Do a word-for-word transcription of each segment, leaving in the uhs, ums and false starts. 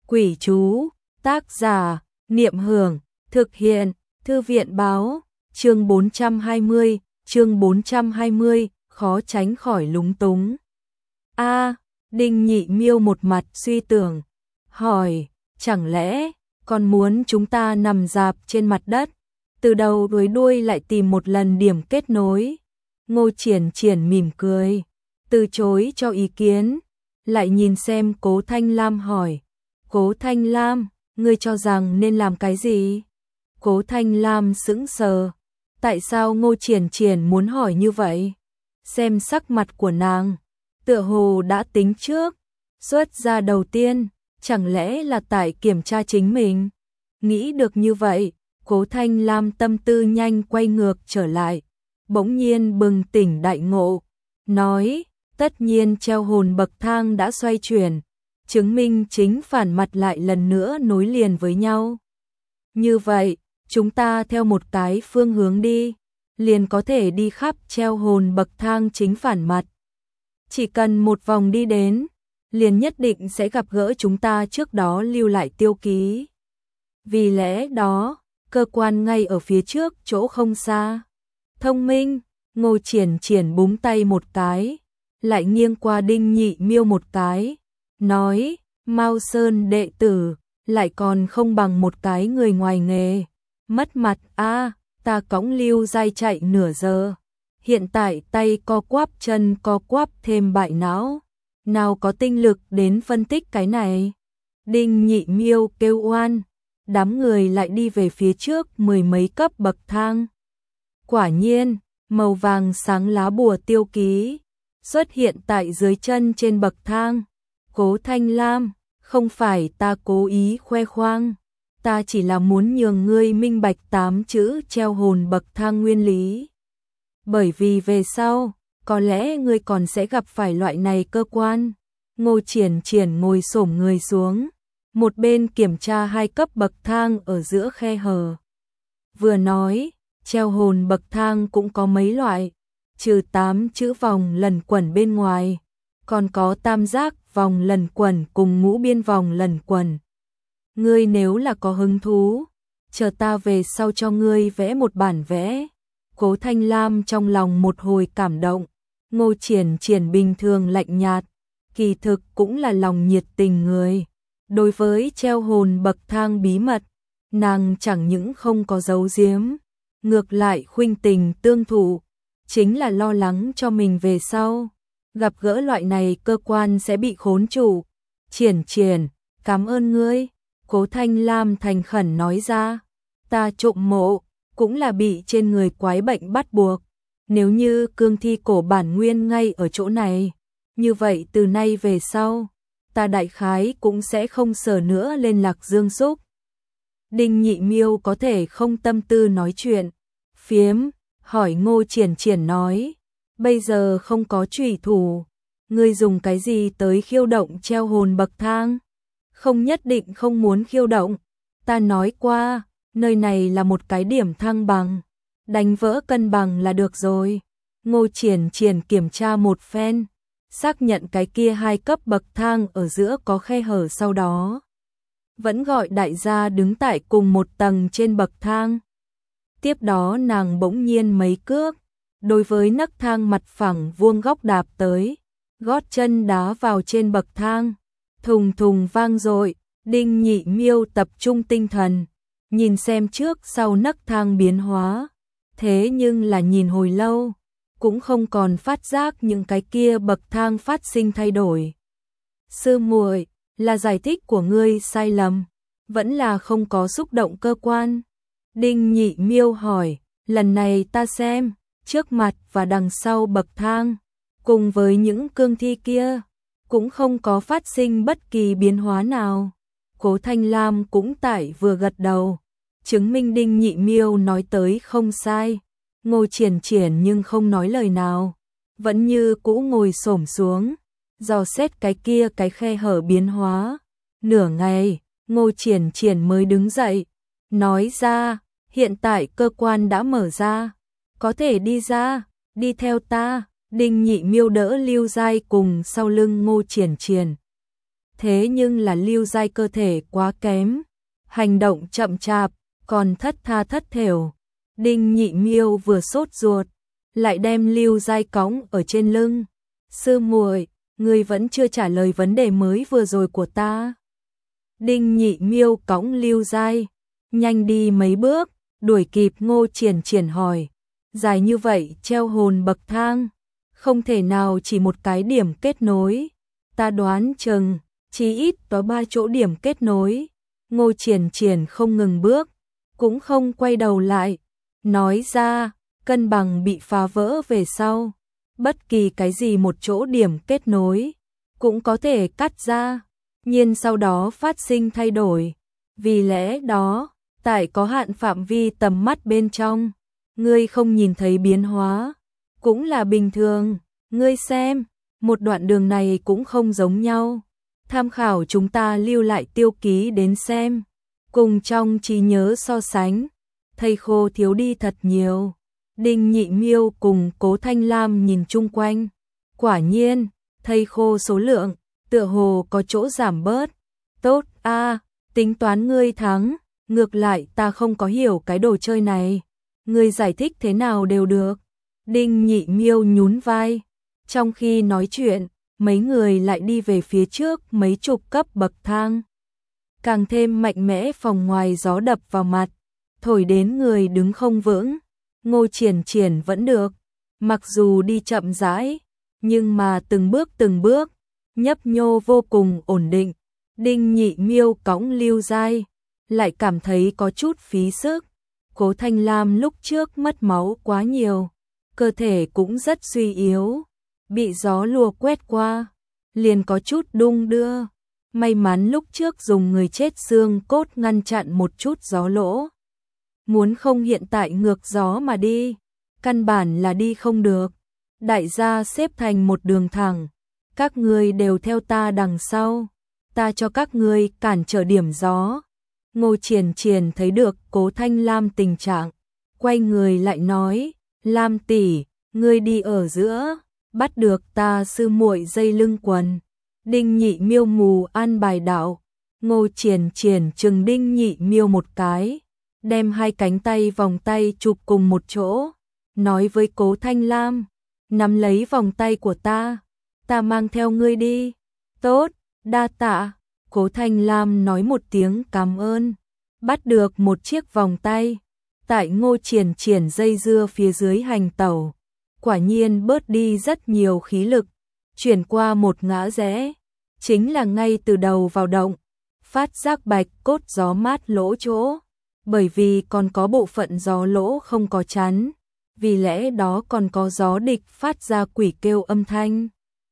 Quỷ chú, tác giả, Niệm Hưởng, thực hiện, Thư viện báo, chương bốn trăm hai mươi, chương bốn trăm hai mươi, khó tránh khỏi lúng túng. A, Đinh Nhị Miêu một mặt suy tưởng, hỏi, chẳng lẽ còn muốn chúng ta nằm rạp trên mặt đất, từ đầu tới đuôi lại tìm một lần điểm kết nối? Ngô Triển Triển mỉm cười, từ chối cho ý kiến, lại nhìn xem Cố Thanh Lam hỏi, Cố Thanh Lam, ngươi cho rằng nên làm cái gì? Cố Thanh Lam sững sờ, tại sao Ngô Triển Triển muốn hỏi như vậy? Xem sắc mặt của nàng, tựa hồ đã tính trước, xuất ra đầu tiên, chẳng lẽ là tại kiểm tra chính mình? Nghĩ được như vậy, Cố Thanh Lam tâm tư nhanh quay ngược trở lại, bỗng nhiên bừng tỉnh đại ngộ, nói, tất nhiên treo hồn bậc thang đã xoay chuyển, chứng minh chính phản mặt lại lần nữa nối liền với nhau. Như vậy, chúng ta theo một cái phương hướng đi, liền có thể đi khắp treo hồn bậc thang chính phản mặt. Chỉ cần một vòng đi đến, liền nhất định sẽ gặp gỡ chúng ta trước đó lưu lại tiêu ký. Vì lẽ đó, cơ quan ngay ở phía trước chỗ không xa. Thông minh, Ngô Triển Triển búng tay một cái, lại nghiêng qua Đinh Nhị Miêu một cái, nói, Mao Sơn đệ tử, lại còn không bằng một cái người ngoài nghề. Mất mặt a, ta cõng Lưu Giai chạy nửa giờ, hiện tại tay co quắp chân co quắp thêm bại não, nào có tinh lực đến phân tích cái này. Đinh Nhị Miêu kêu oan, đám người lại đi về phía trước mười mấy cấp bậc thang. Quả nhiên, màu vàng sáng lá bùa tiêu ký xuất hiện tại dưới chân trên bậc thang. Cố Thanh Lam, không phải ta cố ý khoe khoang, ta chỉ là muốn nhường ngươi minh bạch tám chữ treo hồn bậc thang nguyên lý. Bởi vì về sau, có lẽ ngươi còn sẽ gặp phải loại này cơ quan. Ngô Triển Triển ngồi xổm người xuống, một bên kiểm tra hai cấp bậc thang ở giữa khe hở. Vừa nói, treo hồn bậc thang cũng có mấy loại, trừ tám chữ vòng lần quẩn bên ngoài, còn có tam giác vòng lần quẩn cùng ngũ biên vòng lần quẩn. Ngươi nếu là có hứng thú, chờ ta về sau cho ngươi vẽ một bản vẽ. Cố Thanh Lam trong lòng một hồi cảm động, Ngô Triển Triển bình thường lạnh nhạt, kỳ thực cũng là lòng nhiệt tình người. Đối với treo hồn bậc thang bí mật, nàng chẳng những không có giấu giếm, ngược lại khuynh tình tương thụ, chính là lo lắng cho mình về sau gặp gỡ loại này cơ quan sẽ bị khốn trụ. Triển Triển, cảm ơn ngươi. Cố Thanh Lam thành khẩn nói ra, ta trộm mộ, cũng là bị trên người quái bệnh bắt buộc. Nếu như cương thi cổ bản nguyên ngay ở chỗ này, như vậy từ nay về sau, ta đại khái cũng sẽ không sờ nữa lên Lạc Dương Xúc. Đinh Nhị Miêu có thể không tâm tư nói chuyện phiếm, hỏi Ngô Triển Triển nói, bây giờ không có chủy thủ, ngươi dùng cái gì tới khiêu động treo hồn bậc thang? Không nhất định không muốn khiêu động, ta nói qua, nơi này là một cái điểm thăng bằng, đánh vỡ cân bằng là được rồi. Ngô Triển Triển kiểm tra một phen, xác nhận cái kia hai cấp bậc thang ở giữa có khe hở, sau đó vẫn gọi đại gia đứng tại cùng một tầng trên bậc thang. Tiếp đó nàng bỗng nhiên mấy cước, đối với nấc thang mặt phẳng vuông góc đạp tới, gót chân đá vào trên bậc thang, thùng thùng vang dội. Đinh Nhị Miêu tập trung tinh thần, nhìn xem trước sau nấc thang biến hóa, thế nhưng là nhìn hồi lâu, cũng không còn phát giác những cái kia bậc thang phát sinh thay đổi. Sư muội, là giải thích của ngươi sai lầm, vẫn là không có xúc động cơ quan? Đinh Nhị Miêu hỏi, lần này ta xem, trước mặt và đằng sau bậc thang, cùng với những cương thi kia, cũng không có phát sinh bất kỳ biến hóa nào. Cố Thanh Lam cũng tại vừa gật đầu, chứng minh Đinh Nhị Miêu nói tới không sai. Ngô Triển Triển nhưng không nói lời nào, vẫn như cũ ngồi xổm xuống, dò xét cái kia cái khe hở biến hóa. Nửa ngày, Ngô Triển Triển mới đứng dậy, nói ra, hiện tại cơ quan đã mở ra, có thể đi ra, đi theo ta. Đinh Nhị Miêu đỡ Lưu Giai cùng sau lưng Ngô Triển Triển. Thế nhưng là Lưu Giai cơ thể quá kém, hành động chậm chạp, còn thất tha thất thểu. Đinh Nhị Miêu vừa sốt ruột, lại đem Lưu Giai cõng ở trên lưng. Sư muội, ngươi vẫn chưa trả lời vấn đề mới vừa rồi của ta. Đinh Nhị Miêu cõng Lưu Giai, nhanh đi mấy bước, đuổi kịp Ngô Triển Triển hỏi. Dài như vậy treo hồn bậc thang, không thể nào chỉ một cái điểm kết nối. Ta đoán chừng, chí ít có ba chỗ điểm kết nối. Ngô Triển Triển không ngừng bước, cũng không quay đầu lại. Nói ra, cân bằng bị phá vỡ về sau. Bất kỳ cái gì một chỗ điểm kết nối, cũng có thể cắt ra, nhiên sau đó phát sinh thay đổi. Vì lẽ đó, tại có hạn phạm vi tầm mắt bên trong, ngươi không nhìn thấy biến hóa, cũng là bình thường. Ngươi xem, một đoạn đường này cũng không giống nhau. Tham khảo chúng ta lưu lại tiêu ký đến xem, cùng trong trí nhớ so sánh, thầy khô thiếu đi thật nhiều. Đinh Nhị Miêu cùng Cố Thanh Lam nhìn chung quanh, quả nhiên, thầy khô số lượng, tựa hồ có chỗ giảm bớt. Tốt a, tính toán ngươi thắng, ngược lại ta không có hiểu cái đồ chơi này, ngươi giải thích thế nào đều được. Đinh Nhị Miêu nhún vai, trong khi nói chuyện, mấy người lại đi về phía trước mấy chục cấp bậc thang. Càng thêm mạnh mẽ, phòng ngoài gió đập vào mặt, thổi đến người đứng không vững. Ngô Triển Triển vẫn được, mặc dù đi chậm rãi, nhưng mà từng bước từng bước, nhấp nhô vô cùng ổn định. Đinh Nhị Miêu cõng Lưu Giai, lại cảm thấy có chút phí sức. Cố Thanh Lam lúc trước mất máu quá nhiều, cơ thể cũng rất suy yếu, bị gió lùa quét qua, liền có chút đung đưa. May mắn lúc trước dùng người chết xương cốt ngăn chặn một chút gió lỗ. Muốn không hiện tại ngược gió mà đi, căn bản là đi không được. Đại gia xếp thành một đường thẳng, các ngươi đều theo ta đằng sau, ta cho các ngươi cản trở điểm gió. Ngô Triển Triển thấy được Cố Thanh Lam tình trạng, quay người lại nói, Lam tỷ, ngươi đi ở giữa, bắt được ta sư muội dây lưng quần. Đinh Nhị Miêu mù an bài đạo. Ngô Triển Triển chừng Đinh Nhị Miêu một cái, đem hai cánh tay vòng tay chụp cùng một chỗ, nói với Cố Thanh Lam, nắm lấy vòng tay của ta, ta mang theo ngươi đi. Tốt, đa tạ. Cố Thanh Lam nói một tiếng cảm ơn, bắt được một chiếc vòng tay. Tại Ngô Triển Triển dây dưa phía dưới hành tẩu, quả nhiên bớt đi rất nhiều khí lực. Chuyển qua một ngã rẽ, chính là ngay từ đầu vào động, phát giác bạch cốt gió mát lỗ chỗ. Bởi vì còn có bộ phận gió lỗ không có chắn, vì lẽ đó còn có gió địch phát ra quỷ kêu âm thanh.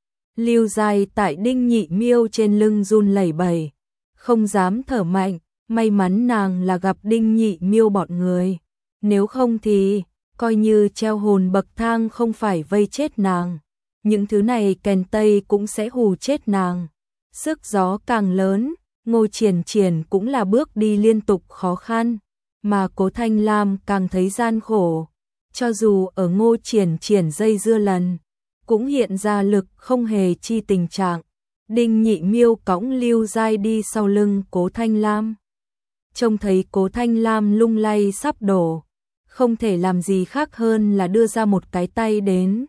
Lưu Giai tại Đinh Nhị Miêu trên lưng run lẩy bẩy, không dám thở mạnh. May mắn nàng là gặp Đinh Nhị Miêu bọn người, nếu không thì coi như treo hồn bậc thang không phải vây chết nàng, những thứ này kèn tây cũng sẽ hù chết nàng. Sức gió càng lớn, Ngô Triển Triển cũng là bước đi liên tục khó khăn, mà Cố Thanh Lam càng thấy gian khổ. Cho dù ở Ngô Triển Triển dây dưa lần, cũng hiện ra lực không hề chi tình trạng. Đinh Nhị Miêu cõng Lưu Giai đi sau lưng Cố Thanh Lam. Trông thấy Cố Thanh Lam lung lay sắp đổ, không thể làm gì khác hơn là đưa ra một cái tay đến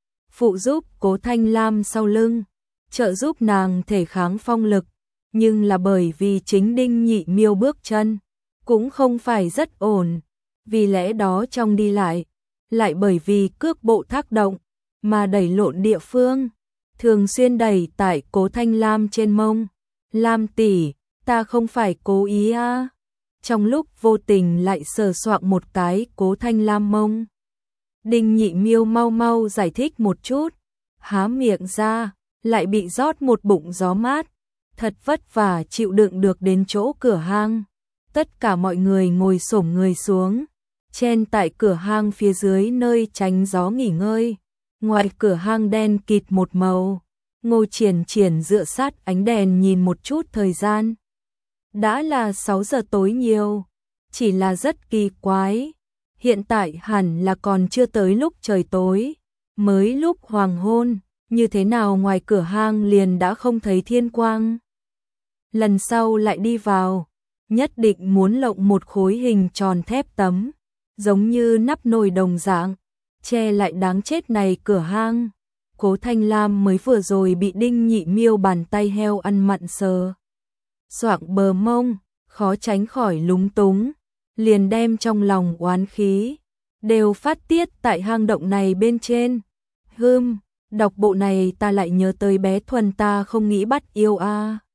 phụ giúp Cố Thanh Lam sau lưng, trợ giúp nàng thể kháng phong lực. Nhưng là bởi vì chính Đinh Nhị Miêu bước chân cũng không phải rất ổn, vì lẽ đó trong đi lại, lại bởi vì cước bộ tác động mà đẩy lộn địa phương, thường xuyên đẩy tại Cố Thanh Lam trên mông. Lam tỷ, ta không phải cố ý à. Trong lúc vô tình lại sờ soạng một cái Cố Thanh Lam mông. Đinh Nhị Miêu mau mau giải thích một chút, há miệng ra, lại bị rót một bụng gió mát, thật vất vả chịu đựng được đến chỗ cửa hang. Tất cả mọi người ngồi xổm người xuống, chen tại cửa hang phía dưới nơi tránh gió nghỉ ngơi. Ngoài cửa hang đen kịt một màu, Ngô Triển Triển dựa sát ánh đèn nhìn một chút thời gian. Đã là sáu giờ tối nhiều, chỉ là rất kỳ quái. Hiện tại hẳn là còn chưa tới lúc trời tối, mới lúc hoàng hôn, như thế nào ngoài cửa hang liền đã không thấy thiên quang. lần sau lại đi vào, nhất định muốn lộng một khối hình tròn thép tấm, giống như nắp nồi đồng dạng, che lại đáng chết này cửa hang. Cố Thanh Lam mới vừa rồi bị Đinh Nhị Miêu bàn tay heo ăn mặn sờ soạng bờ mông, khó tránh khỏi lúng túng, liền đem trong lòng oán khí đều phát tiết tại hang động này bên trên. Hừm, đọc bộ này ta lại nhớ tới bé Thuần ta không nghĩ bắt yêu a. À.